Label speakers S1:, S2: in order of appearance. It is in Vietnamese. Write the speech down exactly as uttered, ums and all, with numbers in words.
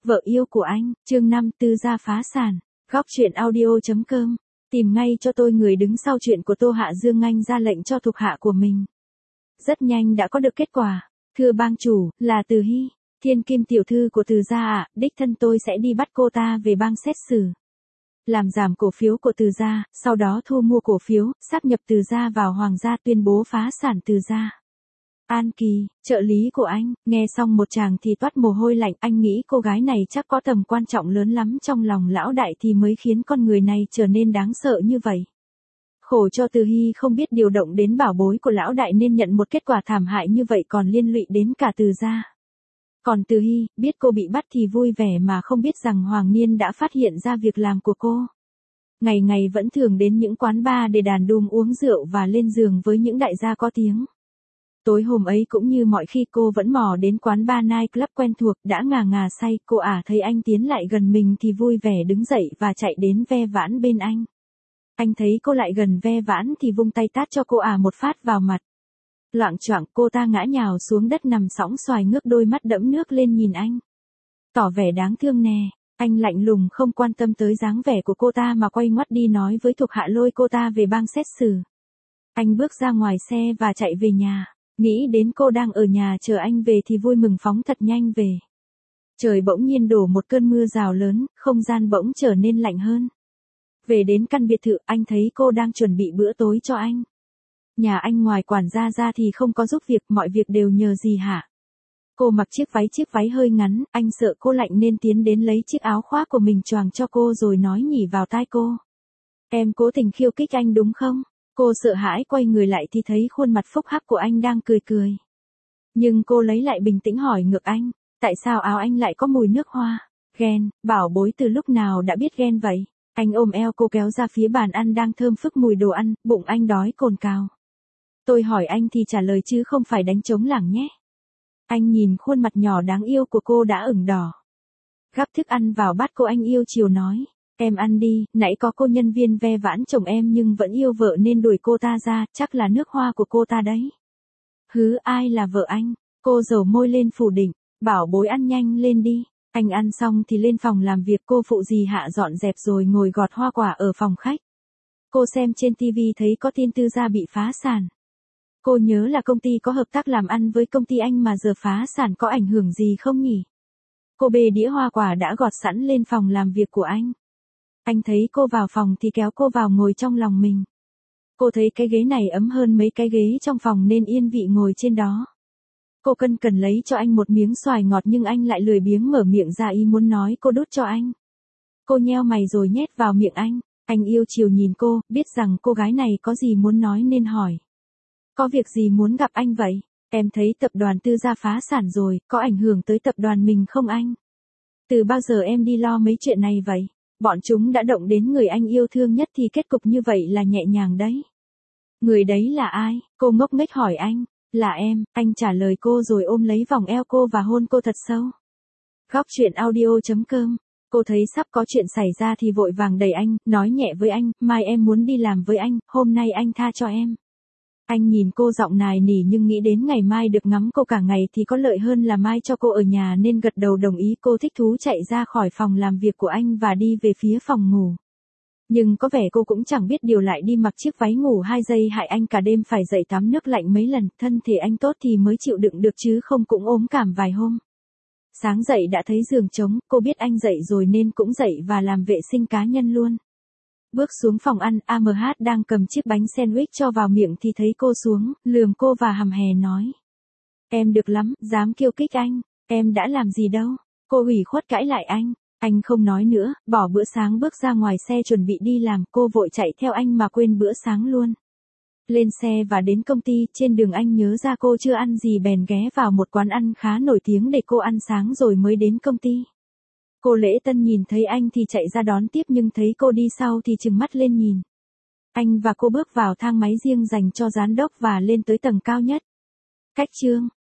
S1: Vợ yêu của anh, chương năm, Tư gia phá sản. Góc truyện audio.com. Tìm ngay cho tôi người đứng sau chuyện của Tô Hạ Dương. Anh ra lệnh cho thuộc hạ của mình. Rất nhanh đã có được kết quả. Thưa bang chủ, là Từ Hy, thiên kim tiểu thư của Từ gia ạ, đích thân tôi sẽ đi bắt cô ta về bang xét xử. Làm giảm cổ phiếu của Từ gia, sau đó thu mua cổ phiếu, sáp nhập Từ gia vào Hoàng gia, tuyên bố phá sản Từ gia. An Kỳ, trợ lý của anh, nghe xong một tràng thì toát mồ hôi lạnh. Anh nghĩ cô gái này chắc có tầm quan trọng lớn lắm trong lòng lão đại thì mới khiến con người này trở nên đáng sợ như vậy. Khổ cho Từ Hy không biết điều động đến bảo bối của lão đại nên nhận một kết quả thảm hại như vậy, còn liên lụy đến cả Từ gia. Còn Từ Hy, biết cô bị bắt thì vui vẻ mà không biết rằng Hoàng Niên đã phát hiện ra việc làm của cô. Ngày ngày vẫn thường đến những quán bar để đàn đúm uống rượu và lên giường với những đại gia có tiếng. Tối hôm ấy cũng như mọi khi, cô vẫn mò đến quán bar night club quen thuộc, đã ngà ngà say. Cô ả thấy anh tiến lại gần mình thì vui vẻ đứng dậy và chạy đến ve vãn bên anh. Anh thấy cô lại gần ve vãn thì vung tay tát cho cô ả một phát vào mặt. Loạng choạng cô ta ngã nhào xuống đất nằm sõng xoài, ngước đôi mắt đẫm nước lên nhìn anh. Tỏ vẻ đáng thương nè. Anh lạnh lùng không quan tâm tới dáng vẻ của cô ta mà quay ngoắt đi nói với thuộc hạ lôi cô ta về bang xét xử. Anh bước ra ngoài xe và chạy về nhà. Nghĩ đến cô đang ở nhà chờ anh về thì vui mừng phóng thật nhanh về. Trời bỗng nhiên đổ một cơn mưa rào lớn, không gian bỗng trở nên lạnh hơn. Về đến căn biệt thự, anh thấy cô đang chuẩn bị bữa tối cho anh. Nhà anh ngoài quản gia ra thì không có giúp việc, mọi việc đều nhờ gì hả? Cô mặc chiếc váy chiếc váy hơi ngắn, anh sợ cô lạnh nên tiến đến lấy chiếc áo khoác của mình choàng cho cô rồi nói nhỉ vào tai cô. Em cố tình khiêu khích anh đúng không? Cô sợ hãi quay người lại thì thấy khuôn mặt phúc hắc của anh đang cười cười. Nhưng cô lấy lại bình tĩnh hỏi ngược anh, tại sao áo anh lại có mùi nước hoa? Ghen, bảo bối từ lúc nào đã biết ghen vậy? Anh ôm eo cô kéo ra phía bàn ăn đang thơm phức mùi đồ ăn, bụng anh đói cồn cào. Tôi hỏi anh thì trả lời chứ không phải đánh trống lảng nhé. Anh nhìn khuôn mặt nhỏ đáng yêu của cô đã ửng đỏ. Gắp thức ăn vào bát cô, anh yêu chiều nói. Em ăn đi, nãy có cô nhân viên ve vãn chồng em nhưng vẫn yêu vợ nên đuổi cô ta ra, chắc là nước hoa của cô ta đấy. Hứ, ai là vợ anh? Cô dầu môi lên phủ định, bảo bối ăn nhanh lên đi. Anh ăn xong thì lên phòng làm việc, cô phụ dì Hạ dọn dẹp rồi ngồi gọt hoa quả ở phòng khách. Cô xem trên tivi thấy có tin Tư gia bị phá sản. Cô nhớ là công ty có hợp tác làm ăn với công ty anh mà giờ phá sản có ảnh hưởng gì không nhỉ? Cô bê đĩa hoa quả đã gọt sẵn lên phòng làm việc của anh. Anh thấy cô vào phòng thì kéo cô vào ngồi trong lòng mình. Cô thấy cái ghế này ấm hơn mấy cái ghế trong phòng nên yên vị ngồi trên đó. Cô cân cần lấy cho anh một miếng xoài ngọt nhưng anh lại lười biếng mở miệng ra ý muốn nói cô đút cho anh. Cô nheo mày rồi nhét vào miệng anh. Anh yêu chiều nhìn cô, biết rằng cô gái này có gì muốn nói nên hỏi. Có việc gì muốn gặp anh vậy? Em thấy tập đoàn Tư gia phá sản rồi, có ảnh hưởng tới tập đoàn mình không anh? Từ bao giờ em đi lo mấy chuyện này vậy? Bọn chúng đã động đến người anh yêu thương nhất thì kết cục như vậy là nhẹ nhàng đấy. Người đấy là ai? Cô ngốc nghếch hỏi anh. Là em, anh trả lời cô rồi ôm lấy vòng eo cô và hôn cô thật sâu. Góc truyện audio.com. Cô thấy sắp có chuyện xảy ra thì vội vàng đẩy anh, nói nhẹ với anh, mai em muốn đi làm với anh, hôm nay anh tha cho em. Anh nhìn cô giọng nài nỉ nhưng nghĩ đến ngày mai được ngắm cô cả ngày thì có lợi hơn là mai cho cô ở nhà nên gật đầu đồng ý. Cô thích thú chạy ra khỏi phòng làm việc của anh và đi về phía phòng ngủ. Nhưng có vẻ cô cũng chẳng biết điều, lại đi mặc chiếc váy ngủ hai giây hại anh cả đêm phải dậy tắm nước lạnh mấy lần, thân thể anh tốt thì mới chịu đựng được chứ không cũng ốm cảm vài hôm. Sáng dậy đã thấy giường trống, cô biết anh dậy rồi nên cũng dậy và làm vệ sinh cá nhân luôn. Bước xuống phòng ăn, a em hát đang cầm chiếc bánh sandwich cho vào miệng thì thấy cô xuống, lườm cô và hầm hè nói. Em được lắm, dám khiêu khích anh, em đã làm gì đâu. Cô ủy khuất cãi lại anh. Anh không nói nữa, bỏ bữa sáng bước ra ngoài xe chuẩn bị đi làm, cô vội chạy theo anh mà quên bữa sáng luôn. Lên xe và đến công ty, trên đường anh nhớ ra cô chưa ăn gì bèn ghé vào một quán ăn khá nổi tiếng để cô ăn sáng rồi mới đến công ty. Cô Lễ Tân nhìn thấy anh thì chạy ra đón tiếp nhưng thấy cô đi sau thì trừng mắt lên nhìn. Anh và cô bước vào thang máy riêng dành cho giám đốc và lên tới tầng cao nhất. Cách chương.